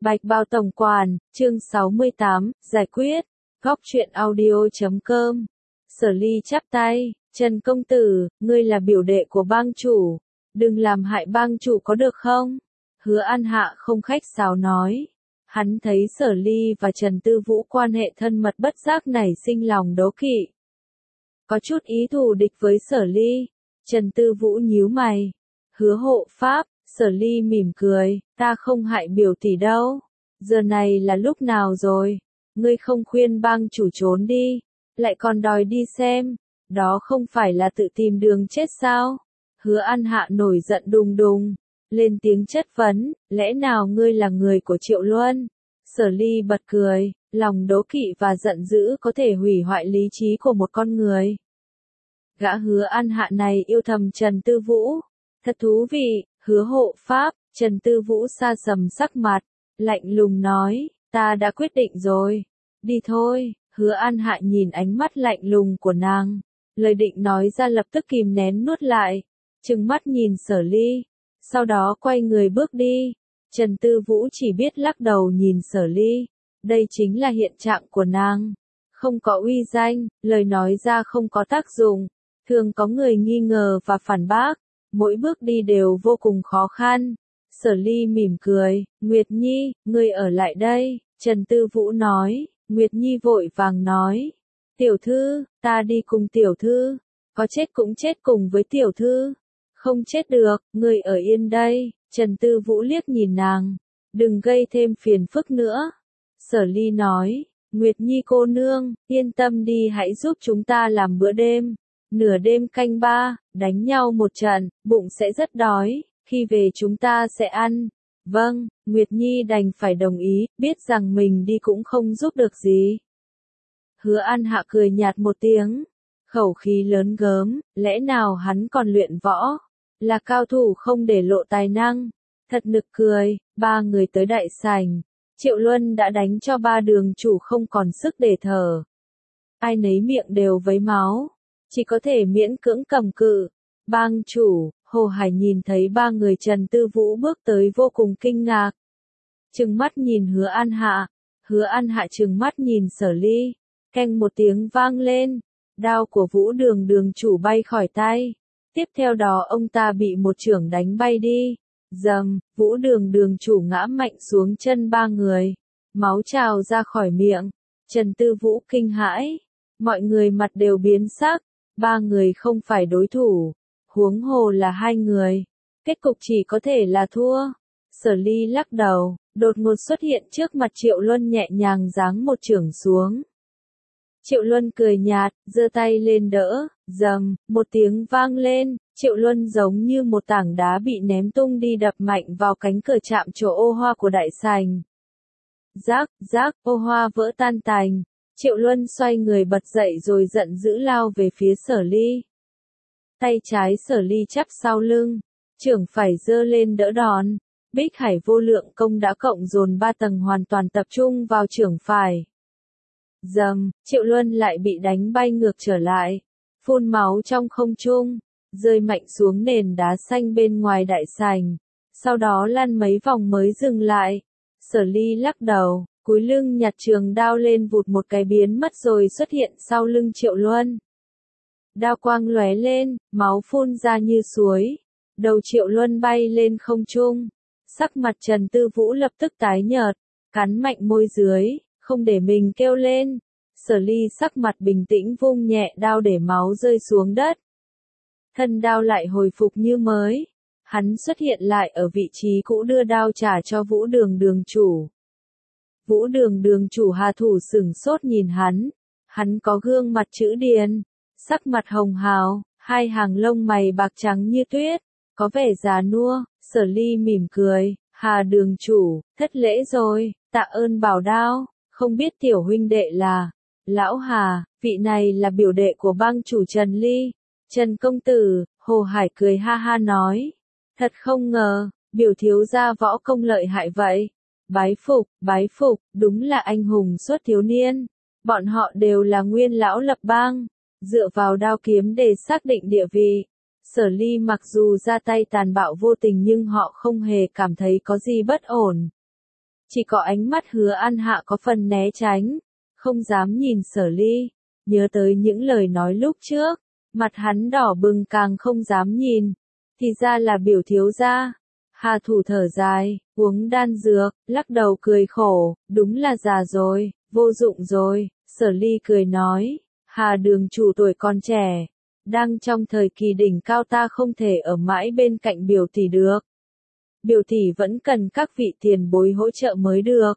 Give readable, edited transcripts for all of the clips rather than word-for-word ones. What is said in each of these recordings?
Bạch Bao Tổng Quản, chương 68, giải quyết. Góc truyện audio.com. Sở Ly chắp tay, Trần công tử, ngươi là biểu đệ của bang chủ, đừng làm hại bang chủ có được không? Hứa An Hạ không khách sáo nói. Hắn thấy Sở Ly và Trần Tư Vũ quan hệ thân mật bất giác nảy sinh lòng đố kỵ. Có chút ý thù địch với Sở Ly. Trần Tư Vũ nhíu mày. Hứa hộ pháp. Sở Ly mỉm cười, ta không hại biểu tỷ đâu. Giờ này là lúc nào rồi? Ngươi không khuyên bang chủ trốn đi, lại còn đòi đi xem, đó không phải là tự tìm đường chết sao? Hứa An Hạ nổi giận đùng đùng, lên tiếng chất vấn, lẽ nào ngươi là người của Triệu Luân? Sở Ly bật cười, lòng đố kỵ và giận dữ có thể hủy hoại lý trí của một con người. Gã Hứa An Hạ này yêu thầm Trần Tư Vũ, thật thú vị. Hứa hộ pháp, Trần Tư Vũ sa sầm sắc mặt, lạnh lùng nói, ta đã quyết định rồi, đi thôi. Hứa An Hạ nhìn ánh mắt lạnh lùng của nàng, lời định nói ra lập tức kìm nén nuốt lại, trừng mắt nhìn Sở Ly, sau đó quay người bước đi. Trần Tư Vũ chỉ biết lắc đầu nhìn Sở Ly, đây chính là hiện trạng của nàng, không có uy danh, lời nói ra không có tác dụng, thường có người nghi ngờ và phản bác. Mỗi bước đi đều vô cùng khó khăn. Sở Ly mỉm cười, Nguyệt Nhi, ngươi ở lại đây. Trần Tư Vũ nói. Nguyệt Nhi vội vàng nói, tiểu thư, ta đi cùng tiểu thư, có chết cũng chết cùng với tiểu thư, không chết được, ngươi ở yên đây. Trần Tư Vũ liếc nhìn nàng, đừng gây thêm phiền phức nữa. Sở Ly nói, Nguyệt Nhi cô nương, yên tâm đi, hãy giúp chúng ta làm bữa đêm. Nửa đêm canh ba, đánh nhau một trận, bụng sẽ rất đói, khi về chúng ta sẽ ăn. Vâng, Nguyệt Nhi đành phải đồng ý, biết rằng mình đi cũng không giúp được gì. Hứa An Hạ cười nhạt một tiếng, khẩu khí lớn gớm, lẽ nào hắn còn luyện võ, là cao thủ không để lộ tài năng. Thật nực cười. Ba người tới đại sảnh, Triệu Luân đã đánh cho ba đường chủ không còn sức để thở. Ai nấy miệng đều vấy máu, chỉ có thể miễn cưỡng cầm cự. Bang chủ, Hồ Hải nhìn thấy ba người Trần Tư Vũ bước tới vô cùng kinh ngạc. Trừng mắt nhìn Hứa An Hạ, Hứa An Hạ trừng mắt nhìn Sở Ly, keng một tiếng vang lên, đao của Vũ Đường đường chủ bay khỏi tay. Tiếp theo đó ông ta bị một chưởng đánh bay đi. Dầm, Vũ Đường đường chủ ngã mạnh xuống chân ba người, máu trào ra khỏi miệng. Trần Tư Vũ kinh hãi, mọi người mặt đều biến sắc. Ba người không phải đối thủ, huống hồ là hai người, kết cục chỉ có thể là thua. Sở Ly lắc đầu, đột ngột xuất hiện trước mặt Triệu Luân nhẹ nhàng giáng một chưởng xuống. Triệu Luân cười nhạt, giơ tay lên đỡ, dầm, một tiếng vang lên, Triệu Luân giống như một tảng đá bị ném tung đi đập mạnh vào cánh cửa chạm trổ ô hoa của đại sảnh. Rác, rác, ô hoa vỡ tan tành. Triệu Luân xoay người bật dậy rồi giận dữ lao về phía Sở Ly. Tay trái Sở Ly chắp sau lưng, chưởng phải giơ lên đỡ đòn. Bích Hải vô lượng công đã cộng dồn 3 tầng hoàn toàn tập trung vào chưởng phải. Dầm, Triệu Luân lại bị đánh bay ngược trở lại, phun máu trong không trung, rơi mạnh xuống nền đá xanh bên ngoài đại sảnh, sau đó lăn mấy vòng mới dừng lại. Sở Ly lắc đầu, cúi lưng nhặt trường đao lên vụt một cái biến mất rồi xuất hiện sau lưng Triệu Luân. Đao quang lóe lên, máu phun ra như suối, đầu Triệu Luân bay lên không trung. Sắc mặt Trần Tư Vũ lập tức tái nhợt, cắn mạnh môi dưới, không để mình kêu lên. Sở Ly sắc mặt bình tĩnh vung nhẹ đao để máu rơi xuống đất. Thân đao lại hồi phục như mới. Hắn xuất hiện lại ở vị trí cũ đưa đao trả cho Vũ Đường đường chủ. Vũ Đường đường chủ hạ thủ sửng sốt nhìn hắn có gương mặt chữ điền, sắc mặt hồng hào, hai hàng lông mày bạc trắng như tuyết, có vẻ già nua. Sở Ly mỉm cười, Hà đường chủ, thất lễ rồi, tạ ơn bảo đao, không biết tiểu huynh đệ là, lão Hà, vị này là biểu đệ của bang chủ Trần Ly. Trần công tử, Hồ Hải cười ha ha nói, thật không ngờ, biểu thiếu gia võ công lợi hại vậy. Bái phục, đúng là anh hùng suốt thiếu niên. Bọn họ đều là nguyên lão lập bang, dựa vào đao kiếm để xác định địa vị. Sở Ly mặc dù ra tay tàn bạo vô tình nhưng họ không hề cảm thấy có gì bất ổn. Chỉ có ánh mắt Hứa An Hạ có phần né tránh, không dám nhìn Sở Ly, nhớ tới những lời nói lúc trước, mặt hắn đỏ bừng càng không dám nhìn, thì ra là biểu thiếu gia. Hà Thủ thở dài, uống đan dược, lắc đầu cười khổ, đúng là già rồi, vô dụng rồi. Sở Ly cười nói, Hà đường chủ tuổi còn trẻ, đang trong thời kỳ đỉnh cao, ta không thể ở mãi bên cạnh biểu tỷ được. Biểu tỷ vẫn cần các vị tiền bối hỗ trợ mới được.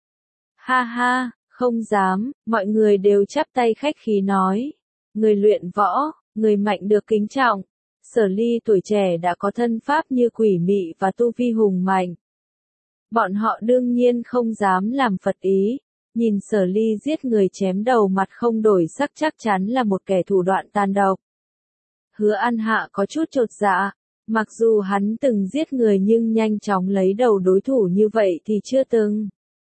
Ha ha, không dám, mọi người đều chắp tay khách khí nói. Người luyện võ, người mạnh được kính trọng. Sở Ly tuổi trẻ đã có thân pháp như quỷ mị và tu vi hùng mạnh. Bọn họ đương nhiên không dám làm phật ý. Nhìn Sở Ly giết người chém đầu mặt không đổi sắc chắc chắn là một kẻ thủ đoạn tàn độc. Hứa An Hạ có chút chột dạ. Mặc dù hắn từng giết người nhưng nhanh chóng lấy đầu đối thủ như vậy thì chưa từng.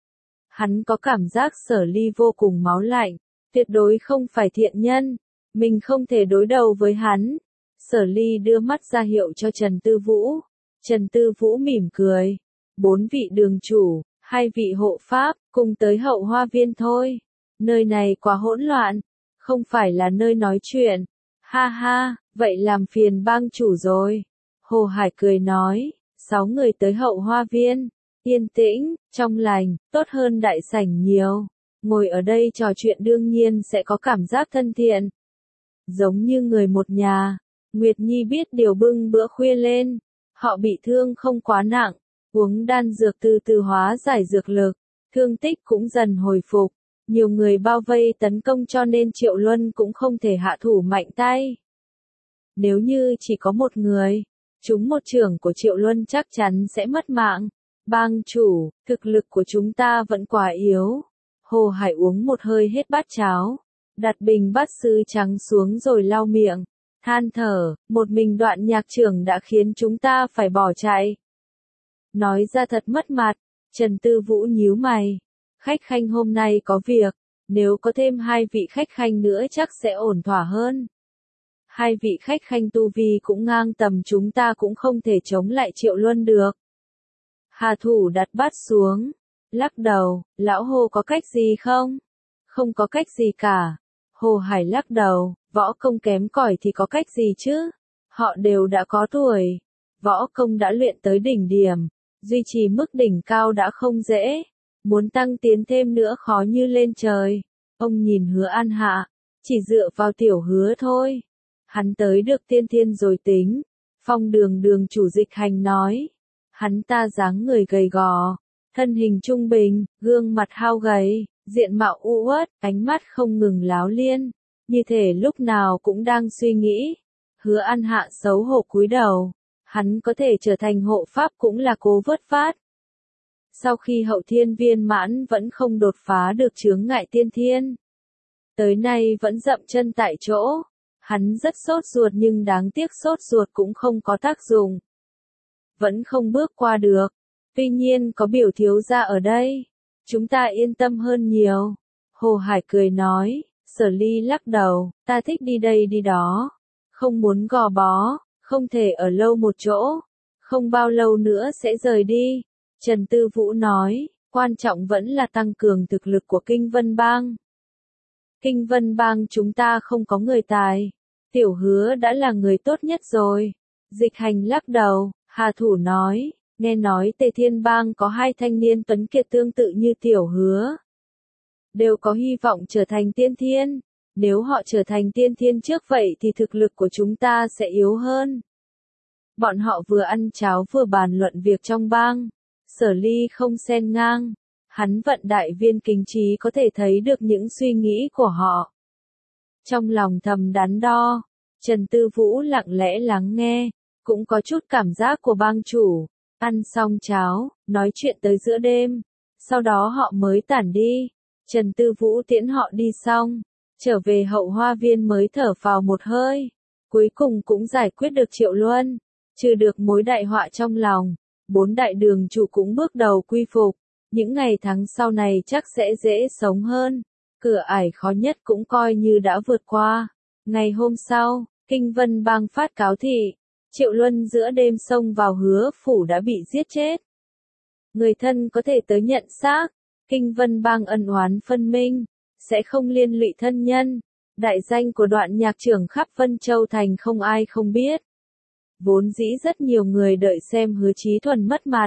Hắn có cảm giác Sở Ly vô cùng máu lạnh, tuyệt đối không phải thiện nhân. Mình không thể đối đầu với hắn. Sở Ly đưa mắt ra hiệu cho Trần Tư Vũ. Trần Tư Vũ mỉm cười. 4 vị đường chủ, 2 vị hộ pháp, cùng tới Hậu Hoa Viên thôi. Nơi này quá hỗn loạn, không phải là nơi nói chuyện. Ha ha, vậy làm phiền bang chủ rồi. Hồ Hải cười nói, 6 người tới Hậu Hoa Viên, yên tĩnh, trong lành, tốt hơn đại sảnh nhiều. Ngồi ở đây trò chuyện đương nhiên sẽ có cảm giác thân thiện. Giống như người một nhà. Nguyệt Nhi biết điều bưng bữa khuya lên. Họ bị thương không quá nặng, uống đan dược từ từ hóa giải dược lực, thương tích cũng dần hồi phục. Nhiều người bao vây tấn công cho nên Triệu Luân cũng không thể hạ thủ mạnh tay. Nếu như chỉ có một người, chúng một trưởng của Triệu Luân chắc chắn sẽ mất mạng. Bang chủ, thực lực của chúng ta vẫn quá yếu. Hồ Hải uống một hơi hết bát cháo, đặt bình bát sứ trắng xuống rồi lau miệng, than thở, một mình Đoạn Nhạc trưởng đã khiến chúng ta phải bỏ chạy. Nói ra thật mất mặt. Trần Tư Vũ nhíu mày. Khách khanh hôm nay có việc, nếu có thêm 2 vị khách khanh nữa chắc sẽ ổn thỏa hơn. 2 vị khách khanh tu vi cũng ngang tầm chúng ta cũng không thể chống lại Triệu Luân được. Hà Thủ đặt bát xuống, lắc đầu, lão Hồ có cách gì không? Không có cách gì cả. Hồ Hải lắc đầu, võ công kém cỏi thì có cách gì chứ? Họ đều đã có tuổi, võ công đã luyện tới đỉnh điểm, duy trì mức đỉnh cao đã không dễ, muốn tăng tiến thêm nữa khó như lên trời. Ông nhìn Hứa An Hạ, chỉ dựa vào tiểu Hứa thôi. Hắn tới được tiên thiên rồi tính. Phong đường đường chủ Dịch Hành nói. Hắn ta dáng người gầy gò, thân hình trung bình, gương mặt hao gầy, diện mạo u uất, ánh mắt không ngừng láo liên, như thể lúc nào cũng đang suy nghĩ. Hứa An Hạ xấu hổ cúi đầu, hắn có thể trở thành hộ pháp cũng là cố vớt phát. Sau khi Hậu Thiên viên mãn vẫn không đột phá được chướng ngại tiên thiên. Tới nay vẫn dậm chân tại chỗ. Hắn rất sốt ruột nhưng đáng tiếc sốt ruột cũng không có tác dụng. Vẫn không bước qua được. Tuy nhiên có biểu thiếu gia ở đây, chúng ta yên tâm hơn nhiều. Hồ Hải cười nói. Sở Ly lắc đầu, ta thích đi đây đi đó. Không muốn gò bó, không thể ở lâu một chỗ. Không bao lâu nữa sẽ rời đi. Trần Tư Vũ nói, quan trọng vẫn là tăng cường thực lực của Kinh Vân Bang. Kinh Vân Bang chúng ta không có người tài. Tiểu Hứa đã là người tốt nhất rồi. Dịch Hành lắc đầu, Hà Thủ nói, nghe nói Tề Thiên Bang có 2 thanh niên tuấn kiệt tương tự như Tiểu Hứa. Đều có hy vọng trở thành tiên thiên. Nếu họ trở thành tiên thiên trước vậy thì thực lực của chúng ta sẽ yếu hơn. Bọn họ vừa ăn cháo vừa bàn luận việc trong bang. Sở Ly không xen ngang. Hắn vận đại viên kính trí có thể thấy được những suy nghĩ của họ. Trong lòng thầm đắn đo, Trần Tư Vũ lặng lẽ lắng nghe, cũng có chút cảm giác của bang chủ. Ăn xong cháo, nói chuyện tới giữa đêm, sau đó họ mới tản đi. Trần Tư Vũ tiễn họ đi xong, trở về Hậu Hoa Viên mới thở phào một hơi. Cuối cùng cũng giải quyết được Triệu Luân, trừ được mối đại họa trong lòng. 4 đại đường chủ cũng bước đầu quy phục. Những ngày tháng sau này chắc sẽ dễ sống hơn. Cửa ải khó nhất cũng coi như đã vượt qua. Ngày hôm sau, Kinh Vân Bang phát cáo thị. Triệu Luân giữa đêm xông vào Hứa phủ đã bị giết chết. người thân có thể tới nhận xác, Kinh Vân Bang ân oán phân minh, sẽ không liên lụy thân nhân. Đại danh của Đoạn nhạc trưởng khắp Vân Châu Thành không ai không biết. Vốn dĩ rất nhiều người đợi xem Hứa Chí Thuần mất mặt.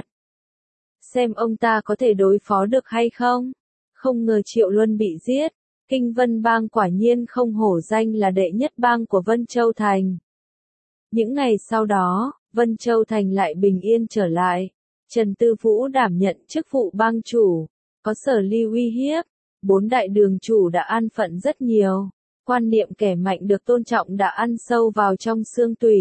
Xem ông ta có thể đối phó được hay không. Không ngờ Triệu Luân bị giết. Kinh Vân Bang quả nhiên không hổ danh là đệ nhất bang của Vân Châu Thành. Những ngày sau đó, Vân Châu Thành lại bình yên trở lại. Trần Tư Vũ đảm nhận chức vụ bang chủ. Có Sở Ly uy hiếp, 4 đại đường chủ đã an phận rất nhiều. Quan niệm kẻ mạnh được tôn trọng đã ăn sâu vào trong xương tủy.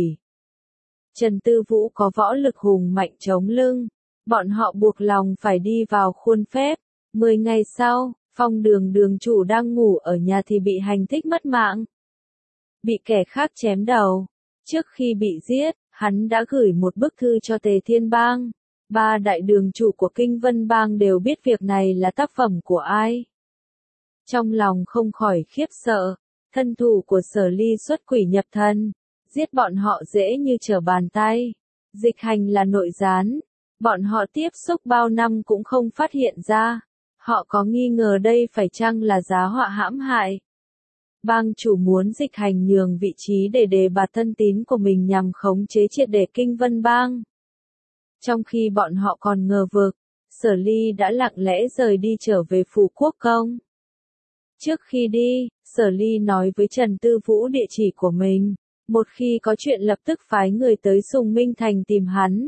Trần Tư Vũ có võ lực hùng mạnh chống lưng. Bọn họ buộc lòng phải đi vào khuôn phép. 10 ngày sau, Phong Đường đường chủ đang ngủ ở nhà thì bị hành thích mất mạng. Bị kẻ khác chém đầu. Trước khi bị giết, hắn đã gửi một bức thư cho Tề Thiên Bang. 3 đại đường chủ của Kinh Vân Bang đều biết việc này là tác phẩm của ai. Trong lòng không khỏi khiếp sợ, thân thủ của Sở Ly xuất quỷ nhập thần, giết bọn họ dễ như trở bàn tay. Dịch Hành là nội gián, bọn họ tiếp xúc bao năm cũng không phát hiện ra. Họ có nghi ngờ đây phải chăng là giá họa hãm hại. Bang chủ muốn Dịch Hành nhường vị trí để đề bạt thân tín của mình nhằm khống chế triệt để Kinh Vân Bang. Trong khi bọn họ còn ngờ vực, Sở Ly đã lặng lẽ rời đi trở về phủ quốc công. Trước khi đi, Sở Ly nói với Trần Tư Vũ địa chỉ của mình, một khi có chuyện lập tức phái người tới Sùng Minh Thành tìm hắn.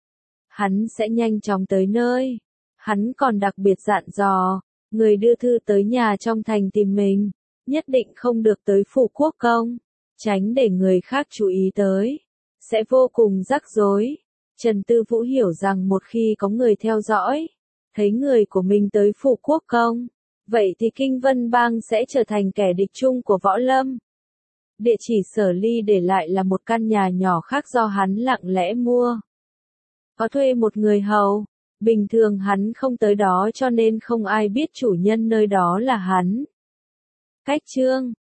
Hắn sẽ nhanh chóng tới nơi. Hắn còn đặc biệt dặn dò, người đưa thư tới nhà trong thành tìm mình, nhất định không được tới phủ quốc công, tránh để người khác chú ý tới, sẽ vô cùng rắc rối. Trần Tư Vũ hiểu rằng một khi có người theo dõi, thấy người của mình tới phủ quốc công, vậy thì Kinh Vân Bang sẽ trở thành kẻ địch chung của Võ Lâm. Địa chỉ Sở Ly để lại là một căn nhà nhỏ khác do hắn lặng lẽ mua. Có thuê một người hầu, bình thường hắn không tới đó cho nên không ai biết chủ nhân nơi đó là hắn. Cách chương